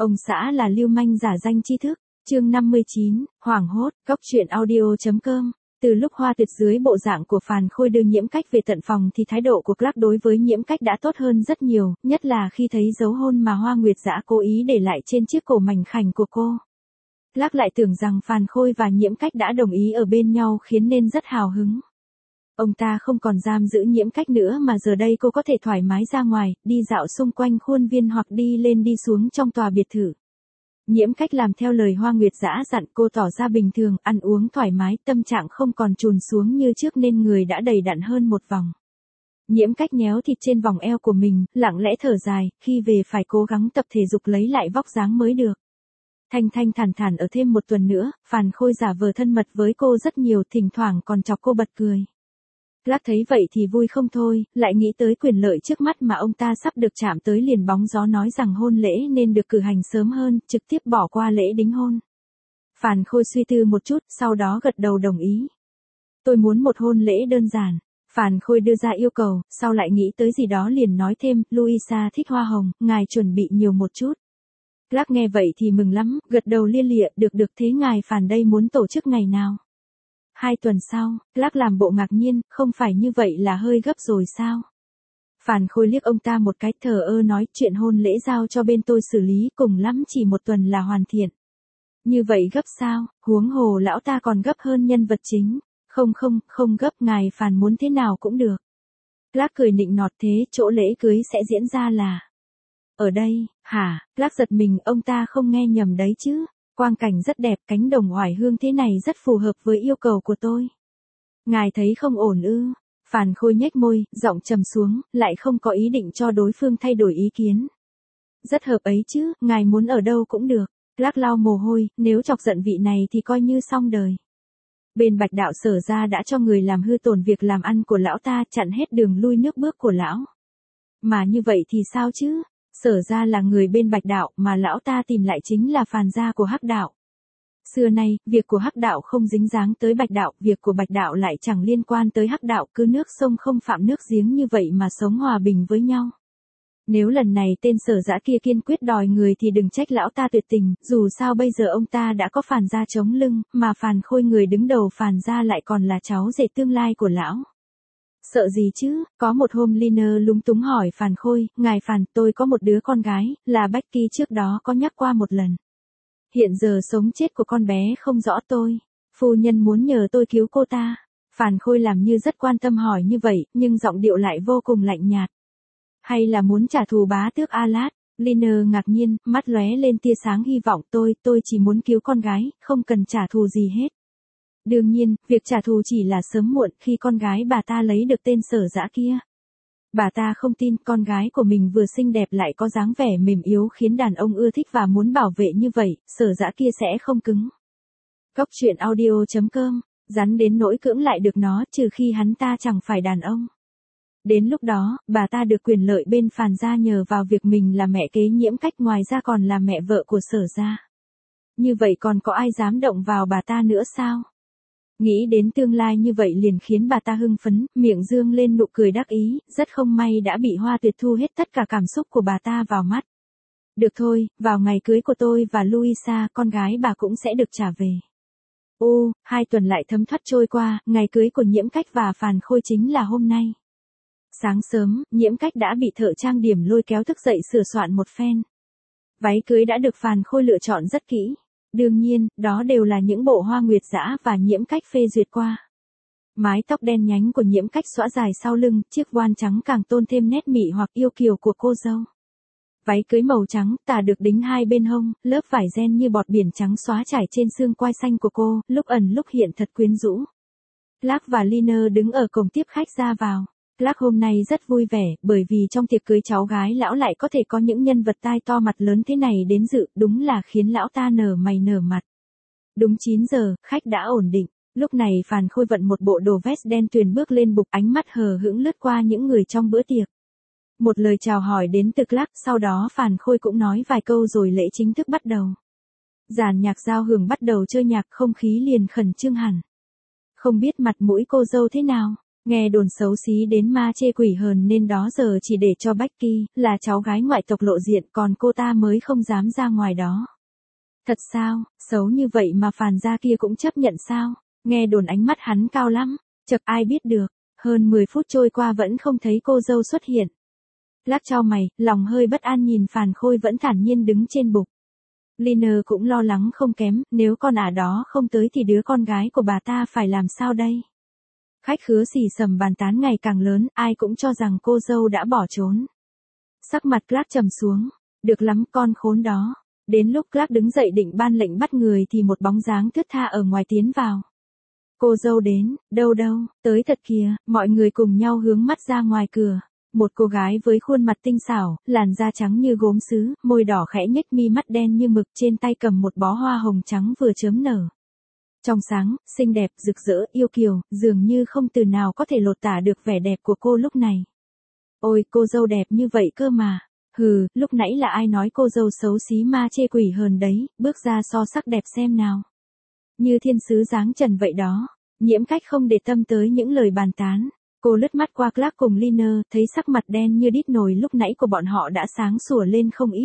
Ông xã là lưu manh giả danh tri thức. Chương 59, hoảng hốt, góc truyện audio.com. Từ lúc Hoa Tuyệt dưới bộ dạng của Phàn Khôi đưa Nhiễm Cách về tận phòng thì thái độ của Clark đối với Nhiễm Cách đã tốt hơn rất nhiều, nhất là khi thấy dấu hôn mà Hoa Nguyệt Dã cố ý để lại trên chiếc cổ mảnh khảnh của cô. Clark lại tưởng rằng Phàn Khôi và Nhiễm Cách đã đồng ý ở bên nhau khiến nên rất hào hứng. Ông ta không còn giam giữ Nhiễm Cách nữa mà giờ đây cô có thể thoải mái ra ngoài, đi dạo xung quanh khuôn viên hoặc đi lên đi xuống trong tòa biệt thự. Nhiễm Cách làm theo lời Hoa Nguyệt Dã dặn, cô tỏ ra bình thường, ăn uống thoải mái, tâm trạng không còn trùn xuống như trước nên người đã đầy đặn hơn một vòng. Nhiễm Cách nhéo thịt trên vòng eo của mình, lặng lẽ thở dài, khi về phải cố gắng tập thể dục lấy lại vóc dáng mới được. Thanh thanh thản thản ở thêm một tuần nữa, Phàn Khôi giả vờ thân mật với cô rất nhiều, thỉnh thoảng còn chọc cô bật cười. Clark thấy vậy thì vui không thôi, lại nghĩ tới quyền lợi trước mắt mà ông ta sắp được chạm tới liền bóng gió nói rằng hôn lễ nên được cử hành sớm hơn, trực tiếp bỏ qua lễ đính hôn. Phàn Khôi suy tư một chút, sau đó gật đầu đồng ý. Tôi muốn một hôn lễ đơn giản. Phàn Khôi đưa ra yêu cầu, sau lại nghĩ tới gì đó liền nói thêm, Louisa thích hoa hồng, ngài chuẩn bị nhiều một chút. Clark nghe vậy thì mừng lắm, gật đầu lia lịa, được thế ngài Phàn đây muốn tổ chức ngày nào? 2 tuần sau, Clark làm bộ ngạc nhiên, không phải như vậy là hơi gấp rồi sao? Phàn Khôi liếc ông ta một cái, thờ ơ nói, chuyện hôn lễ giao cho bên tôi xử lý, cùng lắm chỉ 1 tuần là hoàn thiện. Như vậy gấp sao, huống hồ lão ta còn gấp hơn nhân vật chính. Không gấp, ngài Phàn muốn thế nào cũng được. Clark cười nịnh nọt, thế chỗ lễ cưới sẽ diễn ra là ở đây, hả? Clark giật mình, ông ta không nghe nhầm đấy chứ. Quang cảnh rất đẹp, cánh đồng oải hương thế này rất phù hợp với yêu cầu của tôi. Ngài thấy không ổn ư? Phàn Khôi nhếch môi, giọng trầm xuống, lại không có ý định cho đối phương thay đổi ý kiến. Rất hợp ấy chứ, ngài muốn ở đâu cũng được. Clark lau mồ hôi, nếu chọc giận vị này thì coi như xong đời. Bên Bạch Đạo Sở ra đã cho người làm hư tổn việc làm ăn của lão ta, chặn hết đường lui nước bước của lão. Mà như vậy thì sao chứ? Sở ra là người bên Bạch Đạo mà lão ta tìm lại chính là Phàn gia của Hắc Đạo. Xưa nay, việc của Hắc Đạo không dính dáng tới Bạch Đạo, việc của Bạch Đạo lại chẳng liên quan tới Hắc Đạo, cứ nước sông không phạm nước giếng như vậy mà sống hòa bình với nhau. Nếu lần này tên Sở Dã kia kiên quyết đòi người thì đừng trách lão ta tuyệt tình, dù sao bây giờ ông ta đã có Phàn gia chống lưng, mà Phàn Khôi người đứng đầu Phàn gia lại còn là cháu rể tương lai của lão. Sợ gì chứ? Có một hôm Liner lúng túng hỏi Phàn Khôi, ngài Phàn, tôi có một đứa con gái, là Becky, trước đó có nhắc qua một lần. Hiện giờ sống chết của con bé không rõ, phu nhân muốn nhờ tôi cứu cô ta. Phàn Khôi làm như rất quan tâm hỏi như vậy, nhưng giọng điệu lại vô cùng lạnh nhạt. Hay là muốn trả thù bá tước Alad? Liner ngạc nhiên, mắt lóe lên tia sáng hy vọng, tôi chỉ muốn cứu con gái, không cần trả thù gì hết. Đương nhiên, việc trả thù chỉ là sớm muộn khi con gái bà ta lấy được tên Sở Dã kia. Bà ta không tin con gái của mình vừa xinh đẹp lại có dáng vẻ mềm yếu khiến đàn ông ưa thích và muốn bảo vệ như vậy, Sở Dã kia sẽ không cứng. Góc truyện audio.com, rắn đến nỗi cưỡng lại được nó trừ khi hắn ta chẳng phải đàn ông. Đến lúc đó, bà ta được quyền lợi bên Phàn gia nhờ vào việc mình là mẹ kế Nhiễm Cách, ngoài ra còn là mẹ vợ của Sở gia. Như vậy còn có ai dám động vào bà ta nữa sao? Nghĩ đến tương lai như vậy liền khiến bà ta hưng phấn, miệng dương lên nụ cười đắc ý, rất không may đã bị Hoa Tuyệt thu hết tất cả cảm xúc của bà ta vào mắt. Được thôi, vào ngày cưới của tôi và Louisa, con gái bà cũng sẽ được trả về. 2 tuần lại thấm thoát trôi qua, ngày cưới của Nhiễm Cách và Phàn Khôi chính là hôm nay. Sáng sớm, Nhiễm Cách đã bị thợ trang điểm lôi kéo thức dậy sửa soạn một phen. Váy cưới đã được Phàn Khôi lựa chọn rất kỹ. Đương nhiên, đó đều là những bộ Hoa Nguyệt Dã và Nhiễm Cách phê duyệt qua. Mái tóc đen nhánh của Nhiễm Cách xõa dài sau lưng, chiếc voan trắng càng tôn thêm nét mị hoặc yêu kiều của cô dâu. Váy cưới màu trắng, tà được đính hai bên hông, lớp vải ren như bọt biển trắng xóa trải trên xương quai xanh của cô, lúc ẩn lúc hiện thật quyến rũ. Clark và Liner đứng ở cổng tiếp khách ra vào. Clark hôm nay rất vui vẻ, bởi vì trong tiệc cưới cháu gái lão lại có thể có những nhân vật tai to mặt lớn thế này đến dự, đúng là khiến lão ta nở mày nở mặt. Đúng 9 giờ, khách đã ổn định. Lúc này Phàn Khôi vận một bộ đồ vest đen tuyền bước lên bục, ánh mắt hờ hững lướt qua những người trong bữa tiệc. Một lời chào hỏi đến từ Clark, sau đó Phàn Khôi cũng nói vài câu rồi lễ chính thức bắt đầu. Dàn nhạc giao hưởng bắt đầu chơi nhạc, không khí liền khẩn trương hẳn. Không biết mặt mũi cô dâu thế nào? Nghe đồn xấu xí đến ma chê quỷ hờn nên đó giờ chỉ để cho Becky, là cháu gái ngoại tộc lộ diện, còn cô ta mới không dám ra ngoài đó. Thật sao, xấu như vậy mà Phàn gia kia cũng chấp nhận sao? Nghe đồn ánh mắt hắn cao lắm, chợt ai biết được. Hơn 10 phút trôi qua vẫn không thấy cô dâu xuất hiện. Clark chau mày, lòng hơi bất an nhìn Phàn Khôi vẫn thản nhiên đứng trên bục. Liner cũng lo lắng không kém, nếu con ả đó không tới thì đứa con gái của bà ta phải làm sao đây? Khách khứa xì xầm bàn tán ngày càng lớn, ai cũng cho rằng cô dâu đã bỏ trốn. Sắc mặt Clark trầm xuống. Được lắm con khốn đó. Đến lúc Clark đứng dậy định ban lệnh bắt người thì một bóng dáng thướt tha ở ngoài tiến vào. Cô dâu đến, đâu, tới thật kìa, mọi người cùng nhau hướng mắt ra ngoài cửa. Một cô gái với khuôn mặt tinh xảo, làn da trắng như gốm sứ, môi đỏ khẽ nhếch, mi mắt đen như mực, trên tay cầm một bó hoa hồng trắng vừa chớm nở. Trong sáng, xinh đẹp, rực rỡ, yêu kiều, dường như không từ nào có thể lột tả được vẻ đẹp của cô lúc này. Ôi, cô dâu đẹp như vậy cơ mà. Hừ, lúc nãy là ai nói cô dâu xấu xí ma chê quỷ hờn đấy, bước ra so sắc đẹp xem nào. Như thiên sứ dáng trần vậy đó. Nhiễm Cách không để tâm tới những lời bàn tán. Cô lướt mắt qua Clark cùng Liner, thấy sắc mặt đen như đít nồi lúc nãy của bọn họ đã sáng sủa lên không ít.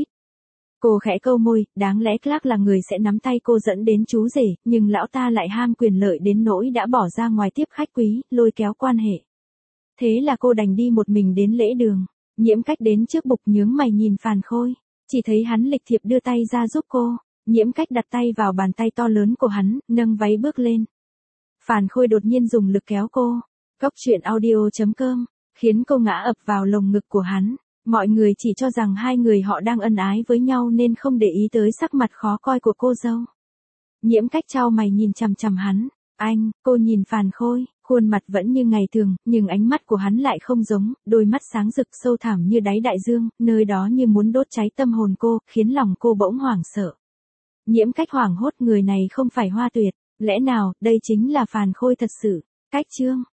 Cô khẽ câu môi, đáng lẽ Clark là người sẽ nắm tay cô dẫn đến chú rể, nhưng lão ta lại ham quyền lợi đến nỗi đã bỏ ra ngoài tiếp khách quý, lôi kéo quan hệ. Thế là cô đành đi một mình đến lễ đường. Nhiễm Cách đến trước bục nhướng mày nhìn Phàn Khôi, chỉ thấy hắn lịch thiệp đưa tay ra giúp cô. Nhiễm Cách đặt tay vào bàn tay to lớn của hắn, nâng váy bước lên. Phàn Khôi đột nhiên dùng lực kéo cô. Góc truyện audio.com, khiến cô ngã ập vào lồng ngực của hắn. Mọi người chỉ cho rằng hai người họ đang ân ái với nhau nên không để ý tới sắc mặt khó coi của cô dâu. Nhiễm Cách chau mày nhìn chằm chằm hắn. Anh, cô nhìn Phàn Khôi, khuôn mặt vẫn như ngày thường, nhưng ánh mắt của hắn lại không giống, đôi mắt sáng rực sâu thẳm như đáy đại dương, nơi đó như muốn đốt cháy tâm hồn cô, khiến lòng cô bỗng hoảng sợ. Nhiễm Cách hoảng hốt, người này không phải Hoa Tuyệt, lẽ nào, đây chính là Phàn Khôi thật sự? Cách chương